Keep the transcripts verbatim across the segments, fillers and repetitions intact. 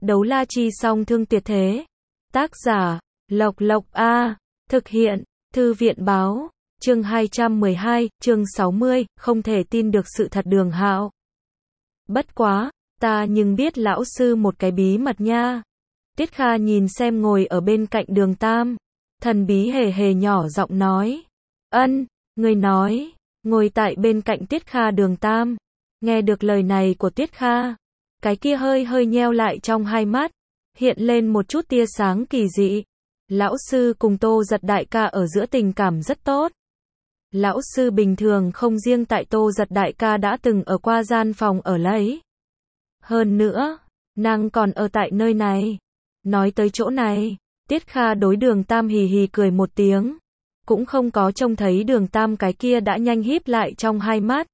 Đấu la chi song thương tuyệt thế. Tác giả, Lộc Lộc A. Thực hiện, Thư viện báo. Chương hai trăm mười hai, chương sáu mươi, không thể tin được sự thật Đường Hạo. Bất quá, ta nhưng biết lão sư một cái bí mật nha. Tiết Kha nhìn xem ngồi ở bên cạnh Đường Tam. Thần bí hề hề nhỏ giọng nói. Ân, người nói. Ngồi tại bên cạnh Tiết Kha Đường Tam. Nghe được lời này của Tiết Kha. Cái kia hơi hơi nheo lại trong hai mắt. Hiện lên một chút tia sáng kỳ dị. Lão sư cùng Tô Giật đại ca ở giữa tình cảm rất tốt. Lão sư bình thường không riêng tại Tô Giật đại ca đã từng ở qua gian phòng ở lấy. Hơn nữa, nàng còn ở tại nơi này. Nói tới chỗ này, Tiết Kha đối Đường Tam hì hì cười một tiếng. Cũng không có trông thấy Đường Tam cái kia đã nhanh híp lại trong hai mắt.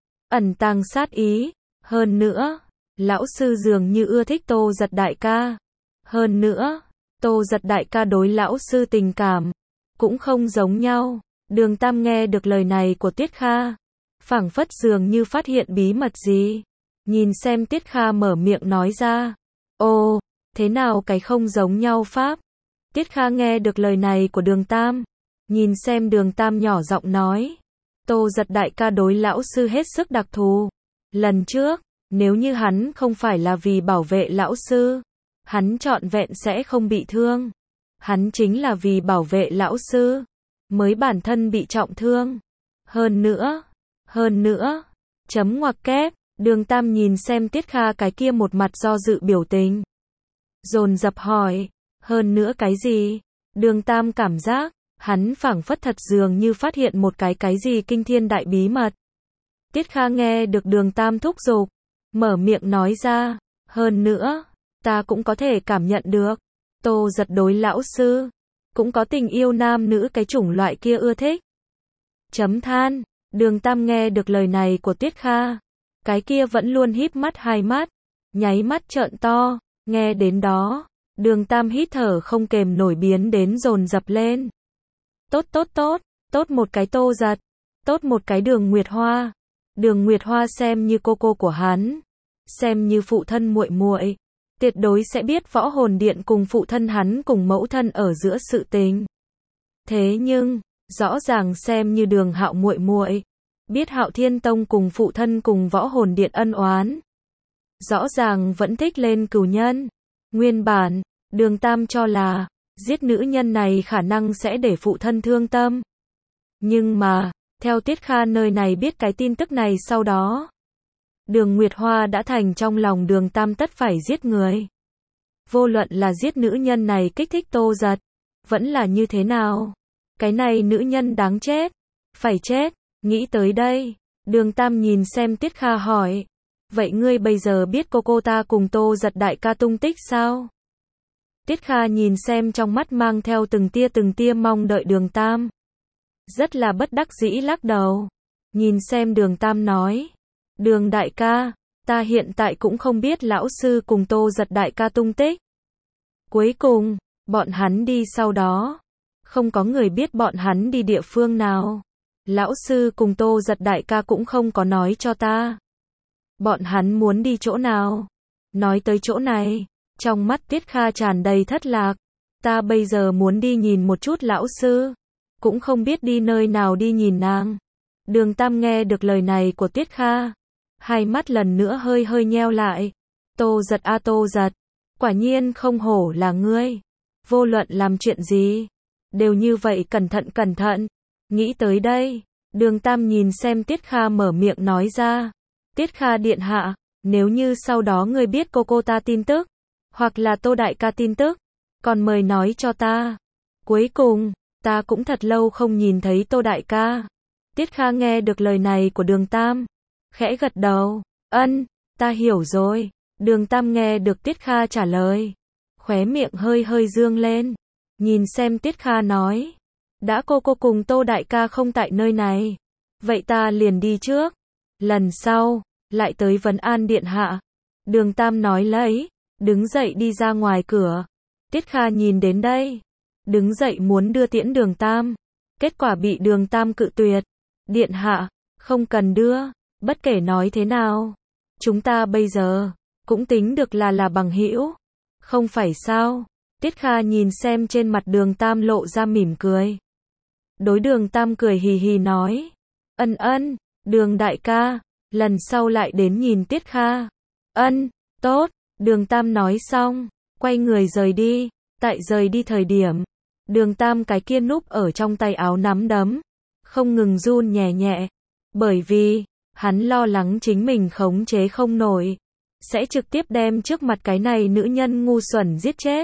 Ẩn tàng sát ý. Hơn nữa, lão sư dường như ưa thích Tô Giật đại ca. Hơn nữa, Tô Giật đại ca đối lão sư tình cảm cũng không giống nhau. Đường Tam nghe được lời này của Tiết Kha, phảng phất dường như phát hiện bí mật gì. Nhìn xem Tiết Kha mở miệng nói ra. Ồ, thế nào cái không giống nhau pháp? Tiết Kha nghe được lời này của Đường Tam, nhìn xem Đường Tam nhỏ giọng nói. Tô Giật đại ca đối lão sư hết sức đặc thù. Lần trước, nếu như hắn không phải là vì bảo vệ lão sư, hắn trọn vẹn sẽ không bị thương. Hắn chính là vì bảo vệ lão sư, mới bản thân bị trọng thương. Hơn nữa, hơn nữa, chấm ngoặc kép, Đường Tam nhìn xem Tiết Kha cái kia một mặt do dự biểu tình. Dồn dập hỏi, hơn nữa cái gì? Đường Tam cảm giác, hắn phảng phất thật dường như phát hiện một cái cái gì kinh thiên đại bí mật. Tiết Kha nghe được Đường Tam thúc giục, mở miệng nói ra, hơn nữa, ta cũng có thể cảm nhận được. Tô Giật đối lão sư, cũng có tình yêu nam nữ cái chủng loại kia ưa thích. Chấm than, Đường Tam nghe được lời này của Tiết Kha. Cái kia vẫn luôn híp mắt hai mắt, nháy mắt trợn to, nghe đến đó. Đường Tam hít thở không kềm nổi biến đến dồn dập lên. Tốt tốt tốt, tốt một cái Tô Giật, tốt một cái Đường Nguyệt Hoa. Đường Nguyệt Hoa xem như cô cô của hắn, xem như phụ thân muội muội, tuyệt đối sẽ biết Võ Hồn Điện cùng phụ thân hắn cùng mẫu thân ở giữa sự tình. Thế nhưng, rõ ràng xem như Đường Hạo muội muội, biết Hạo Thiên Tông cùng phụ thân cùng Võ Hồn Điện ân oán, rõ ràng vẫn thích lên cừu nhân. Nguyên bản, Đường Tam cho là giết nữ nhân này khả năng sẽ để phụ thân thương tâm. Nhưng mà, theo Tiết Kha nơi này biết cái tin tức này sau đó, Đường Nguyệt Hoa đã thành trong lòng Đường Tam tất phải giết người. Vô luận là giết nữ nhân này kích thích Tô Giật, vẫn là như thế nào. Cái này nữ nhân đáng chết, phải chết. Nghĩ tới đây, Đường Tam nhìn xem Tiết Kha hỏi. Vậy ngươi bây giờ biết cô cô ta cùng Tô Giật đại ca tung tích sao? Tiết Kha nhìn xem trong mắt mang theo từng tia từng tia mong đợi Đường Tam. Rất là bất đắc dĩ lắc đầu. Nhìn xem Đường Tam nói. Đường đại ca, ta hiện tại cũng không biết lão sư cùng Tô Giật đại ca tung tích. Cuối cùng, bọn hắn đi sau đó. Không có người biết bọn hắn đi địa phương nào. Lão sư cùng Tô Giật đại ca cũng không có nói cho ta. Bọn hắn muốn đi chỗ nào? Nói tới chỗ này, trong mắt Tiết Kha tràn đầy thất lạc. Ta bây giờ muốn đi nhìn một chút lão sư. Cũng không biết đi nơi nào đi nhìn nàng. Đường Tam nghe được lời này của Tiết Kha. Hai mắt lần nữa hơi hơi nheo lại. Tô Giật a Tô Giật. Quả nhiên không hổ là ngươi. Vô luận làm chuyện gì, đều như vậy cẩn thận cẩn thận. Nghĩ tới đây, Đường Tam nhìn xem Tiết Kha mở miệng nói ra. Tiết Kha điện hạ, nếu như sau đó ngươi biết cô cô ta tin tức, hoặc là Tô đại ca tin tức, còn mời nói cho ta. Cuối cùng, ta cũng thật lâu không nhìn thấy Tô đại ca. Tiết Kha nghe được lời này của Đường Tam, khẽ gật đầu. Ân, ta hiểu rồi. Đường Tam nghe được Tiết Kha trả lời, khóe miệng hơi hơi dương lên. Nhìn xem Tiết Kha nói. Đã cô cô cùng Tô đại ca không tại nơi này, vậy ta liền đi trước. Lần sau, lại tới vấn an điện hạ. Đường Tam nói lấy, đứng dậy đi ra ngoài cửa. Tiết Kha nhìn đến đây, đứng dậy muốn đưa tiễn Đường Tam. Kết quả bị Đường Tam cự tuyệt. Điện hạ, không cần đưa, bất kể nói thế nào. Chúng ta bây giờ, cũng tính được là là bằng hữu. Không phải sao? Tiết Kha nhìn xem trên mặt Đường Tam lộ ra mỉm cười. Đối Đường Tam cười hì hì nói. Ân ân, Đường đại ca, lần sau lại đến nhìn Tiết Kha. Ân, tốt, Đường Tam nói xong, quay người rời đi. Tại rời đi thời điểm, Đường Tam cái kia núp ở trong tay áo nắm đấm, không ngừng run nhẹ nhẹ, bởi vì hắn lo lắng chính mình khống chế không nổi, sẽ trực tiếp đem trước mặt cái này nữ nhân ngu xuẩn giết chết.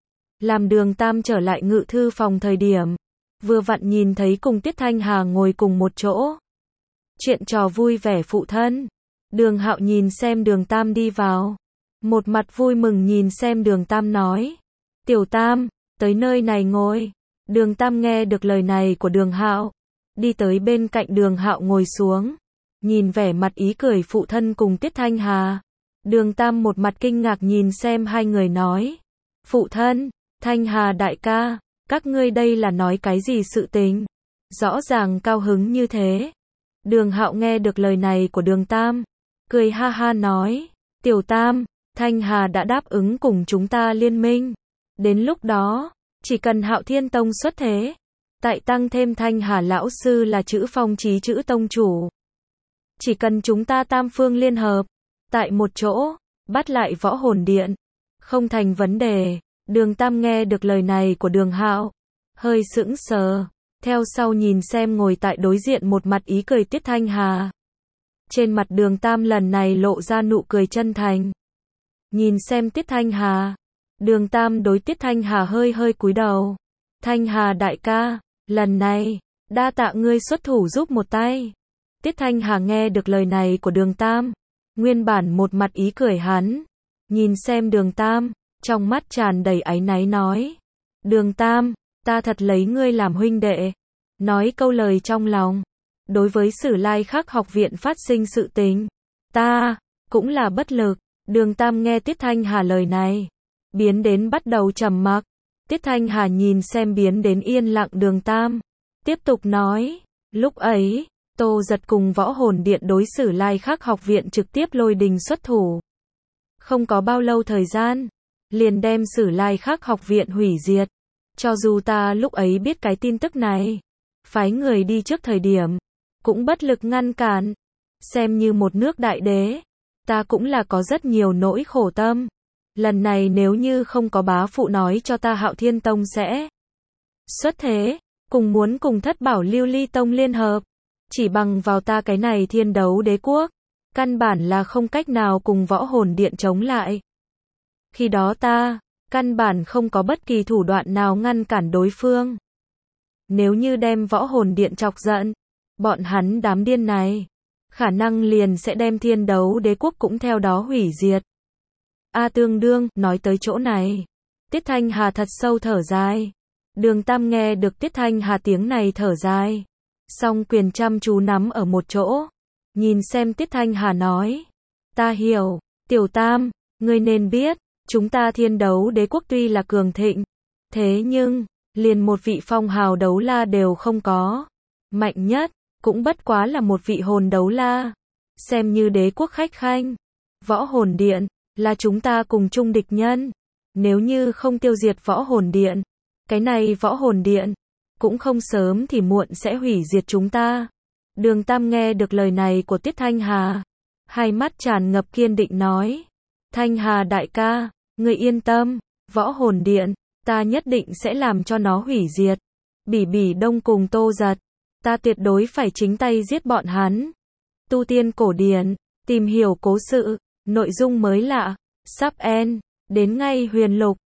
Làm Đường Tam trở lại ngự thư phòng thời điểm, vừa vặn nhìn thấy cùng Tiết Thanh Hà ngồi cùng một chỗ. Chuyện trò vui vẻ phụ thân. Đường Hạo nhìn xem Đường Tam đi vào, một mặt vui mừng nhìn xem Đường Tam nói. Tiểu Tam, tới nơi này ngồi. Đường Tam nghe được lời này của Đường Hạo, đi tới bên cạnh Đường Hạo ngồi xuống, nhìn vẻ mặt ý cười phụ thân cùng Tiết Thanh Hà. Đường Tam một mặt kinh ngạc nhìn xem hai người nói. Phụ thân, Thanh Hà đại ca, các ngươi đây là nói cái gì sự tình? Rõ ràng cao hứng như thế. Đường Hạo nghe được lời này của Đường Tam, cười ha ha nói. Tiểu Tam, Thanh Hà đã đáp ứng cùng chúng ta liên minh. Đến lúc đó, chỉ cần Hạo Thiên Tông xuất thế, tại tăng thêm Thanh Hà lão sư là chữ phong chí chữ tông chủ. Chỉ cần chúng ta tam phương liên hợp, tại một chỗ, bắt lại Võ Hồn Điện, không thành vấn đề. Đường Tam nghe được lời này của Đường Hạo, hơi sững sờ, theo sau nhìn xem ngồi tại đối diện một mặt ý cười Tiết Thanh Hà. Trên mặt Đường Tam lần này lộ ra nụ cười chân thành. Nhìn xem Tiết Thanh Hà, Đường Tam đối Tiết Thanh Hà hơi hơi cúi đầu. Thanh Hà đại ca, lần này, đa tạ ngươi xuất thủ giúp một tay. Tiết Thanh Hà nghe được lời này của Đường Tam, nguyên bản một mặt ý cười hắn, nhìn xem Đường Tam, trong mắt tràn đầy áy náy nói. Đường Tam, ta thật lấy ngươi làm huynh đệ. Nói câu lời trong lòng. Đối với Sử Lai Khắc học viện phát sinh sự tình, ta, cũng là bất lực. Đường Tam nghe Tiết Thanh Hà lời này, biến đến bắt đầu trầm mặc. Tiết Thanh Hà nhìn xem biến đến yên lặng Đường Tam, tiếp tục nói. Lúc ấy, Tô Giật cùng Võ Hồn Điện đối Sử Lai Khắc học viện trực tiếp lôi đình xuất thủ. Không có bao lâu thời gian, liền đem Sử Lai Khắc học viện hủy diệt. Cho dù ta lúc ấy biết cái tin tức này, phái người đi trước thời điểm, cũng bất lực ngăn cản. Xem như một nước đại đế, ta cũng là có rất nhiều nỗi khổ tâm. Lần này nếu như không có bá phụ nói cho ta Hạo Thiên Tông sẽ xuất thế, cùng muốn cùng Thất Bảo Lưu Ly Tông liên hợp, chỉ bằng vào ta cái này Thiên Đấu Đế Quốc, căn bản là không cách nào cùng Võ Hồn Điện chống lại. Khi đó ta, căn bản không có bất kỳ thủ đoạn nào ngăn cản đối phương. Nếu như đem Võ Hồn Điện chọc giận, bọn hắn đám điên này, khả năng liền sẽ đem Thiên Đấu Đế Quốc cũng theo đó hủy diệt. A tương đương, nói tới chỗ này, Tiết Thanh Hà thật sâu thở dài. Đường Tam nghe được Tiết Thanh Hà tiếng này thở dài, song quyền chăm chú nắm ở một chỗ, nhìn xem Tiết Thanh Hà nói. Ta hiểu, Tiểu Tam, ngươi nên biết, chúng ta Thiên Đấu Đế Quốc tuy là cường thịnh, thế nhưng, liền một vị phong hào đấu la đều không có. Mạnh nhất, cũng bất quá là một vị hồn đấu la. Xem như đế quốc khách khanh. Võ Hồn Điện, là chúng ta cùng chung địch nhân. Nếu như không tiêu diệt Võ Hồn Điện, cái này Võ Hồn Điện, cũng không sớm thì muộn sẽ hủy diệt chúng ta. Đường Tam nghe được lời này của Tiết Thanh Hà, hai mắt tràn ngập kiên định nói. Thanh Hà đại ca, ngươi yên tâm, Võ Hồn Điện, ta nhất định sẽ làm cho nó hủy diệt. Bỉ Bỉ Đông cùng Tô Giật, ta tuyệt đối phải chính tay giết bọn hắn. Tu tiên cổ điển, tìm hiểu cố sự, nội dung mới lạ, sub en, đến ngay huyền lục.